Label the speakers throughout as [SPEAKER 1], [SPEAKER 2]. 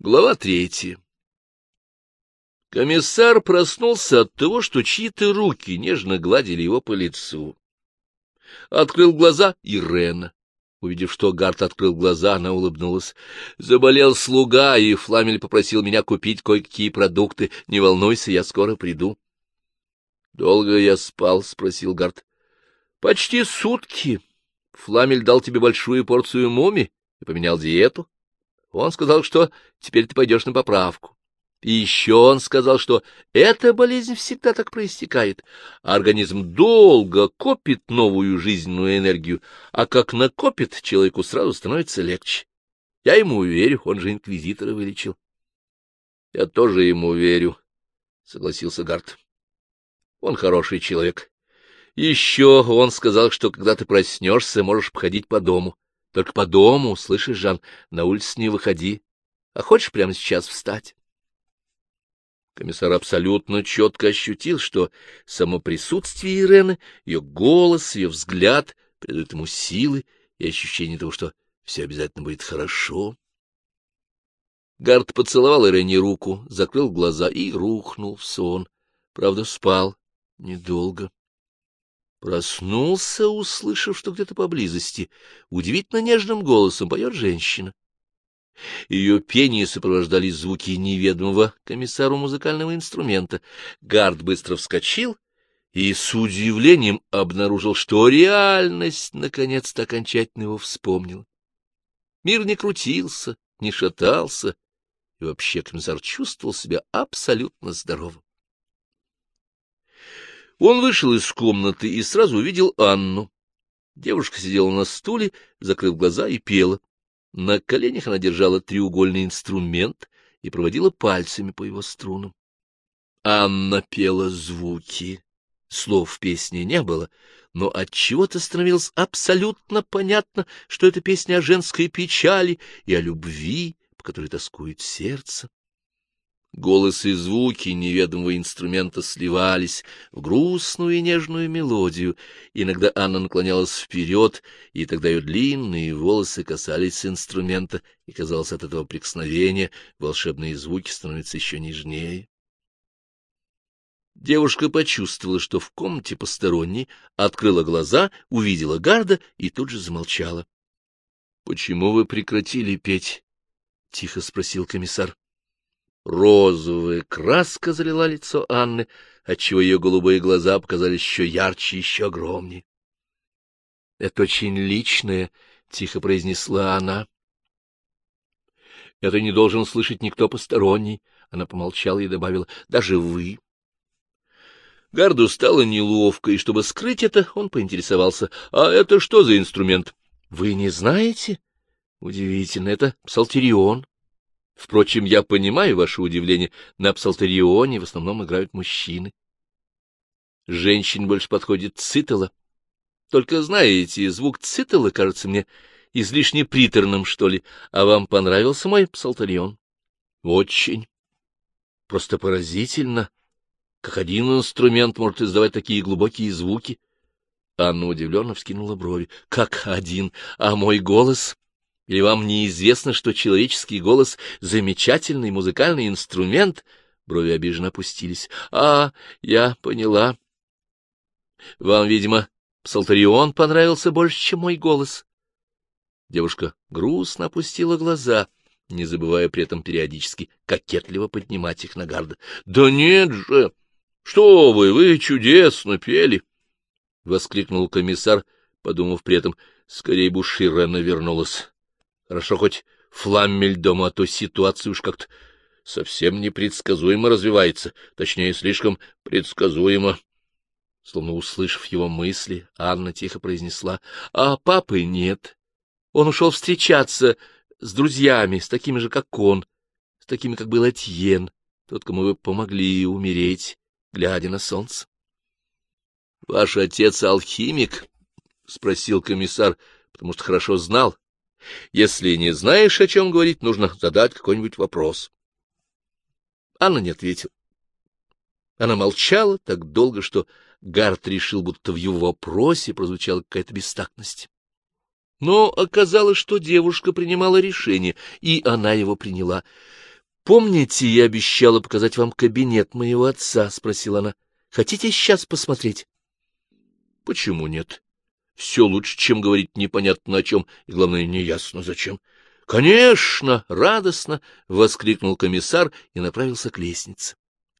[SPEAKER 1] Глава 3. Комиссар проснулся от того, что чьи-то руки нежно гладили его по лицу. Открыл глаза Ирена. Увидев, что Гарт открыл глаза, она улыбнулась. Заболел слуга, и Фламель попросил меня купить кое-какие продукты. Не волнуйся, я скоро приду. — Долго я спал? — спросил Гарт. — Почти сутки. Фламель дал тебе большую порцию муми и поменял диету. Он сказал, что теперь ты пойдешь на поправку. И еще он сказал, что эта болезнь всегда так проистекает. Организм долго копит новую жизненную энергию, а как накопит, человеку сразу становится легче. Я ему верю, он же инквизитора вылечил. — Я тоже ему верю, — согласился Гарт. — Он хороший человек. Еще он сказал, что когда ты проснешься, можешь походить по дому. Только по дому, слышишь, Жан, на улицу не выходи. А хочешь прямо сейчас встать? Комиссар абсолютно четко ощутил, что само присутствие Ирены, ее голос, ее взгляд придают ему силы и ощущение того, что все обязательно будет хорошо. Гарт поцеловал Ирене руку, закрыл глаза и рухнул в сон. Правда, спал недолго. Проснулся, услышав, что где-то поблизости удивительно нежным голосом поет женщина. Ее пение сопровождали звуки неведомого комиссару музыкального инструмента. Гарт быстро вскочил и с удивлением обнаружил, что реальность наконец-то окончательно его вспомнила. Мир не крутился, не шатался, и вообще комиссар чувствовал себя абсолютно здоровым. Он вышел из комнаты и сразу увидел Анну. Девушка сидела на стуле, закрыв глаза, и пела. На коленях она держала треугольный инструмент и проводила пальцами по его струнам. Анна пела звуки. Слов в песне не было, но отчего-то становилось абсолютно понятно, что это песня о женской печали и о любви, по которой тоскует сердце. Голос и звуки неведомого инструмента сливались в грустную и нежную мелодию. Иногда Анна наклонялась вперед, и тогда ее длинные волосы касались инструмента, и, казалось, от этого прикосновения волшебные звуки становятся еще нежнее. Девушка почувствовала, что в комнате посторонний, открыла глаза, увидела Гарда и тут же замолчала. — Почему вы прекратили петь? — тихо спросил комиссар. Розовая краска залила лицо Анны, отчего ее голубые глаза показались еще ярче, еще огромнее. — Это очень личное, — тихо произнесла она. — Это не должен слышать никто посторонний. Она помолчала и добавила: — даже вы. Гарду стало неловко, и чтобы скрыть это, он поинтересовался: — А это что за инструмент? — Вы не знаете? Удивительно, это псалтерион. Впрочем, я понимаю ваше удивление. На псалтерионе в основном играют мужчины. Женщине больше подходит цитала. Только, знаете, звук цитала кажется мне излишне приторным, что ли. А вам понравился мой псалтерион? Очень. Просто поразительно, как один инструмент может издавать такие глубокие звуки. Анна удивленно вскинула брови. Как один? А мой голос? Или вам неизвестно, что человеческий голос — замечательный музыкальный инструмент? Брови обиженно опустились. — А, я поняла. Вам, видимо, псалтерион понравился больше, чем мой голос. Девушка грустно опустила глаза, не забывая при этом периодически кокетливо поднимать их на Гарда. — Да нет же! Что вы чудесно пели! — воскликнул комиссар, подумав при этом: скорее бы уж Ирена вернулась. Хорошо хоть Фламель дома, а то ситуация уж как-то совсем непредсказуемо развивается, точнее, слишком предсказуемо. Словно услышав его мысли, Анна тихо произнесла: — А папы нет. Он ушел встречаться с друзьями, с такими же, как он, с такими, как был Этьен, тот, кому вы помогли умереть, глядя на солнце. — Ваш отец алхимик? — спросил комиссар, потому что хорошо знал. Если не знаешь, о чем говорить, нужно задать какой-нибудь вопрос. Анна не ответила. Она молчала так долго, что Гарт решил, будто в его вопросе прозвучала какая-то бестактность. Но оказалось, что девушка принимала решение, и она его приняла. — Помните, я обещала показать вам кабинет моего отца? — спросила она. — Хотите сейчас посмотреть? — Почему нет? Все лучше, чем говорить непонятно о чем, и, главное, неясно зачем. — Конечно! — радостно воскликнул комиссар и направился к лестнице.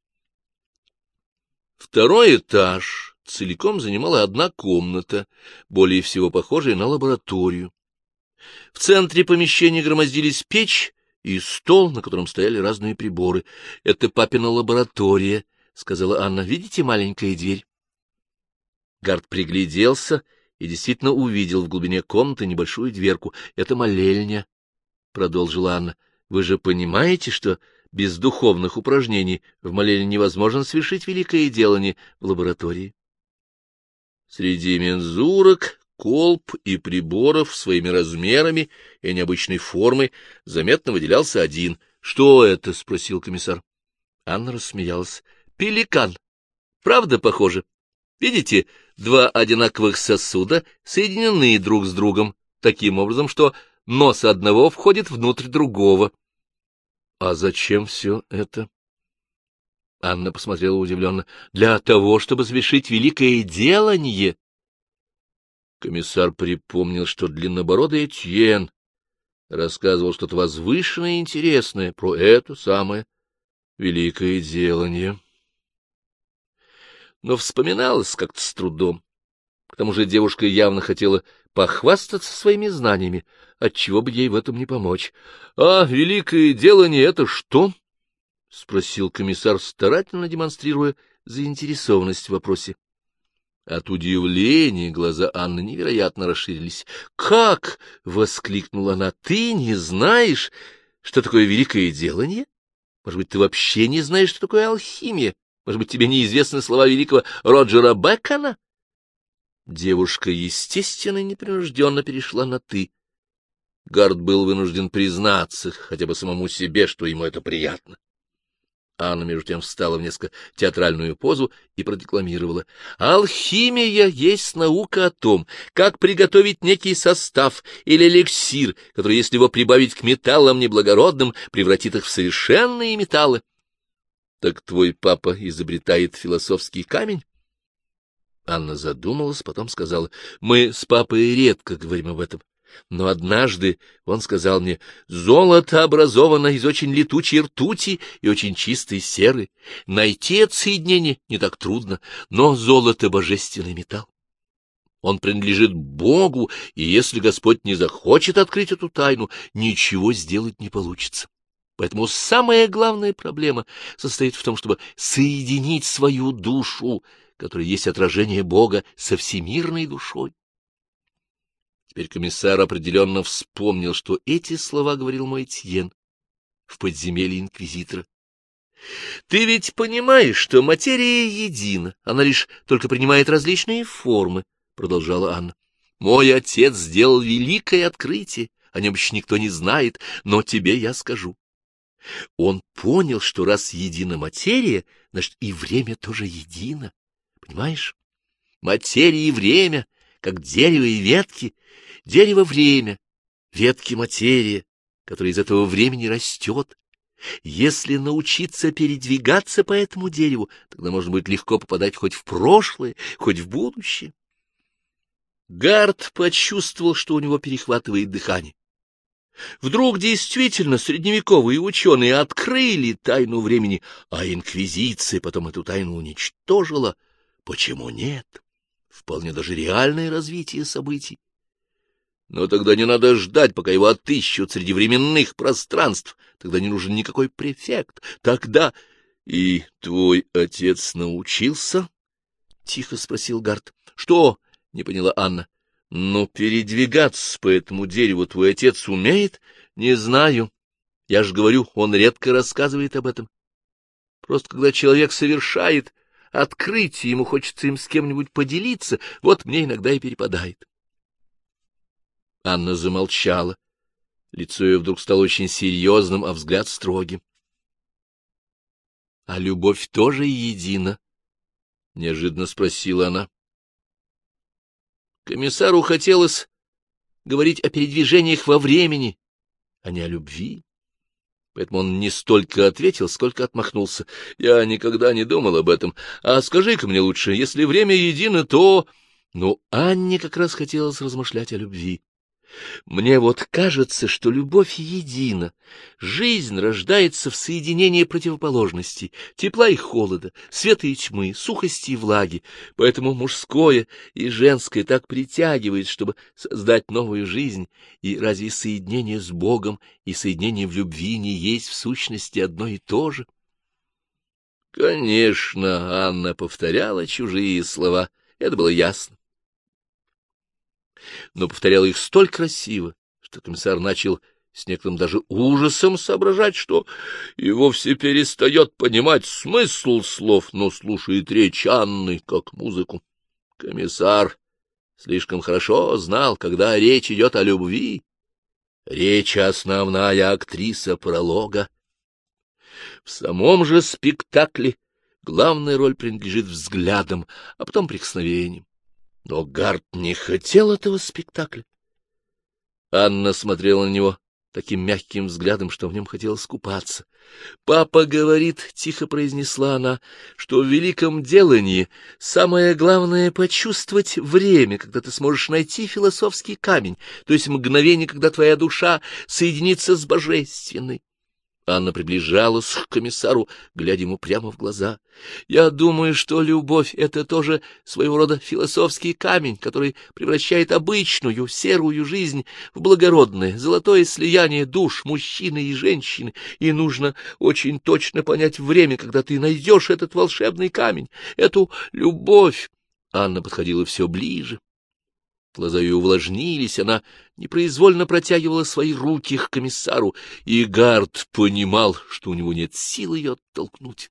[SPEAKER 1] Второй этаж целиком занимала одна комната, более всего похожая на лабораторию. В центре помещения громоздились печь и стол, на котором стояли разные приборы. — Это папина лаборатория, — сказала Анна. — Видите, маленькая дверь? Гард пригляделся и действительно увидел в глубине комнаты небольшую дверку. — Это молельня, — продолжила Анна. — Вы же понимаете, что без духовных упражнений в молельне невозможно совершить великое делание в лаборатории? Среди мензурок, колб и приборов своими размерами и необычной формой заметно выделялся один. — Что это? — спросил комиссар. Анна рассмеялась. — Пеликан. Правда похоже? Видите, два одинаковых сосуда соединены друг с другом таким образом, что нос одного входит внутрь другого. — А зачем все это? Анна посмотрела удивленно. — Для того, чтобы совершить великое делание. Комиссар припомнил, что длиннобородый Этьен рассказывал что-то возвышенное и интересное про это самое великое делание. Но вспоминалось как-то с трудом. К тому же девушка явно хотела похвастаться своими знаниями, отчего бы ей в этом не помочь. — А великое делание — это что? — спросил комиссар, старательно демонстрируя заинтересованность в вопросе. От удивления глаза Анны невероятно расширились. — Как? — воскликнула она. — Ты не знаешь, что такое великое делание? Может быть, ты вообще не знаешь, что такое алхимия? Может быть, тебе неизвестны слова великого Роджера Бекона? Девушка, естественно, непринужденно перешла на «ты». Гард был вынужден признаться хотя бы самому себе, что ему это приятно. Анна, между тем, встала в несколько театральную позу и продекламировала. «Алхимия есть наука о том, как приготовить некий состав или эликсир, который, если его прибавить к металлам неблагородным, превратит их в совершенные металлы». Так твой папа изобретает философский камень? Анна задумалась, потом сказала: мы с папой редко говорим об этом. Но однажды он сказал мне: золото образовано из очень летучей ртути и очень чистой серы. Найти это соединение не так трудно, но золото — божественный металл. Он принадлежит Богу, и если Господь не захочет открыть эту тайну, ничего сделать не получится. Поэтому самая главная проблема состоит в том, чтобы соединить свою душу, которая есть отражение Бога, со всемирной душой. Теперь комиссар определенно вспомнил, что эти слова говорил мой Этьен в подземелье инквизитора. — Ты ведь понимаешь, что материя едина, она лишь только принимает различные формы, — продолжала Анна. — Мой отец сделал великое открытие, о нем еще никто не знает, но тебе я скажу. Он понял, что раз едина материя, значит, и время тоже едино. Понимаешь? Материя и время, как дерево и ветки. Дерево — время, ветки — материя, которая из этого времени растет. Если научиться передвигаться по этому дереву, тогда можно будет легко попадать хоть в прошлое, хоть в будущее. Гард почувствовал, что у него перехватывает дыхание. Вдруг действительно средневековые ученые открыли тайну времени, а инквизиция потом эту тайну уничтожила. Почему нет? Вполне даже реальное развитие событий. Но тогда не надо ждать, пока его отыщут среди временных пространств. Тогда не нужен никакой префект. Тогда... — И твой отец научился? — тихо спросил Гард. — Что? — не поняла Анна. — Ну, передвигаться по этому дереву твой отец умеет? — Не знаю. Я же говорю, он редко рассказывает об этом. Просто когда человек совершает открытие, ему хочется им с кем-нибудь поделиться, вот мне иногда и перепадает. Анна замолчала. Лицо ее вдруг стало очень серьезным, а взгляд строгим. — А любовь тоже едина? — неожиданно спросила она. Комиссару хотелось говорить о передвижениях во времени, а не о любви. поэтому он не столько ответил, сколько отмахнулся. Я никогда не думал об этом. А скажи-ка мне лучше, если время едино, то... Ну, Анне как раз хотелось размышлять о любви. Мне вот кажется, что любовь едина. Жизнь рождается в соединении противоположностей, тепла и холода, света и тьмы, сухости и влаги. Поэтому мужское и женское так притягивает, чтобы создать новую жизнь. И разве соединение с Богом и соединение в любви не есть в сущности одно и то же? Конечно, Анна повторяла чужие слова, это было ясно. Но повторяла их столь красиво, что комиссар начал с некоторым даже ужасом соображать, что и вовсе перестает понимать смысл слов, но слушает речь Анны как музыку. Комиссар слишком хорошо знал, когда речь идет о любви. Речь — основная актриса пролога. В самом же спектакле главная роль принадлежит взглядам, а потом прикосновениям. Но Гард не хотел этого спектакля. Анна смотрела на него таким мягким взглядом, что в нем хотелось купаться. — Папа говорит, — тихо произнесла она, — что в великом делании самое главное — почувствовать время, когда ты сможешь найти философский камень, то есть мгновение, когда твоя душа соединится с божественной. Анна приближалась к комиссару, глядя ему прямо в глаза. — Я думаю, что любовь — это тоже своего рода философский камень, который превращает обычную серую жизнь в благородное, золотое слияние душ мужчины и женщины, и нужно очень точно понять время, когда ты найдешь этот волшебный камень, эту любовь. Анна подходила все ближе. Глаза ее увлажнились, она непроизвольно протягивала свои руки к комиссару, и Гард понимал, что у него нет сил ее оттолкнуть.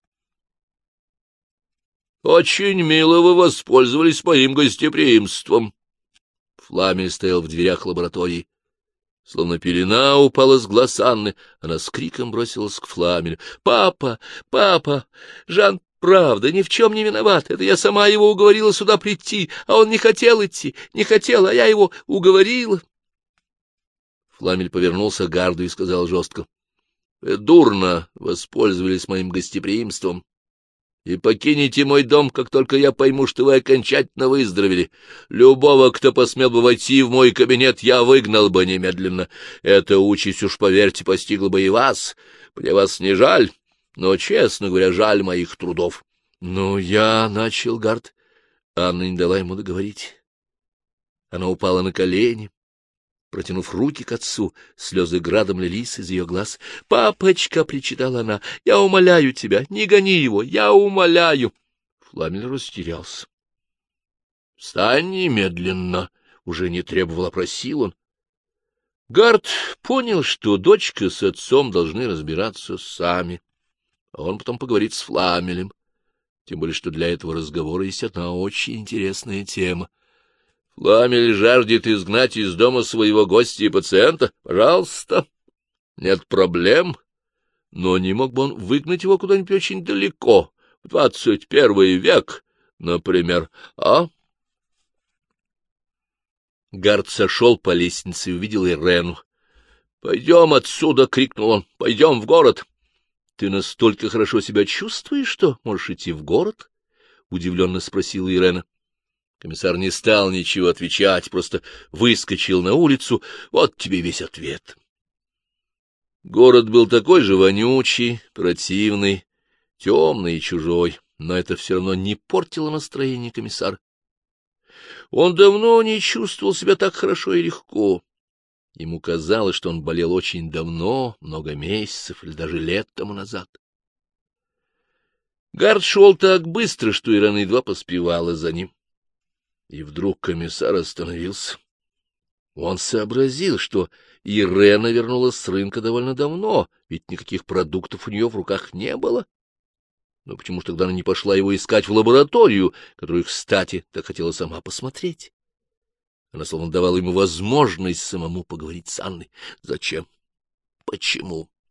[SPEAKER 1] — Очень мило вы воспользовались моим гостеприимством. Фламель стоял в дверях лаборатории. Словно пелена упала с глаз Анны, она с криком бросилась к Фламелю. — Папа! Папа! Жан правда, ни в чем не виноват. Это я сама его уговорила сюда прийти, а он не хотел идти, не хотел, а я его уговорила. Фламель повернулся к Гарду и сказал жестко: — Вы дурно воспользовались моим гостеприимством и покинете мой дом, как только я пойму, что вы окончательно выздоровели. Любого, кто посмел бы войти в мой кабинет, я выгнал бы немедленно. Эта участь, уж поверьте, постигла бы и вас. Мне вас не жаль, но, честно говоря, жаль моих трудов. — Ну, я начал, Гард. Анна не дала ему договорить. Она упала на колени, протянув руки к отцу, слезы градом лились из ее глаз. — Папочка, — причитала она, — я умоляю тебя, не гони его, я умоляю. Фламель растерялся. — Встань немедленно, — уже не требовал, а просил он. Гард понял, что дочка с отцом должны разбираться сами, а он потом поговорит с Фламелем, тем более что для этого разговора есть одна очень интересная тема. Фламель жаждет изгнать из дома своего гостя и пациента. Пожалуйста, нет проблем. Но не мог бы он выгнать его куда-нибудь очень далеко, в 21 век, например, а? Гард сошел по лестнице и увидел Ирену. — Пойдем отсюда! — крикнул он. — Пойдем в город! — Ты настолько хорошо себя чувствуешь, что можешь идти в город? — удивленно спросила Ирена. Комиссар не стал ничего отвечать, просто выскочил на улицу. Вот тебе весь ответ. Город был такой же вонючий, противный, темный и чужой, но это все равно не портило настроение комиссара. Он давно не чувствовал себя так хорошо и легко. Ему казалось, что он болел очень давно, много месяцев или даже лет тому назад. Гард шел так быстро, что Ирена едва поспевала за ним. И вдруг комиссар остановился. Он сообразил, что Ирена вернулась с рынка довольно давно, ведь никаких продуктов у нее в руках не было. Но почему же тогда она не пошла его искать в лабораторию, которую, кстати, так хотела сама посмотреть? Она словно давала ему возможность самому поговорить с Анной. Зачем? Почему?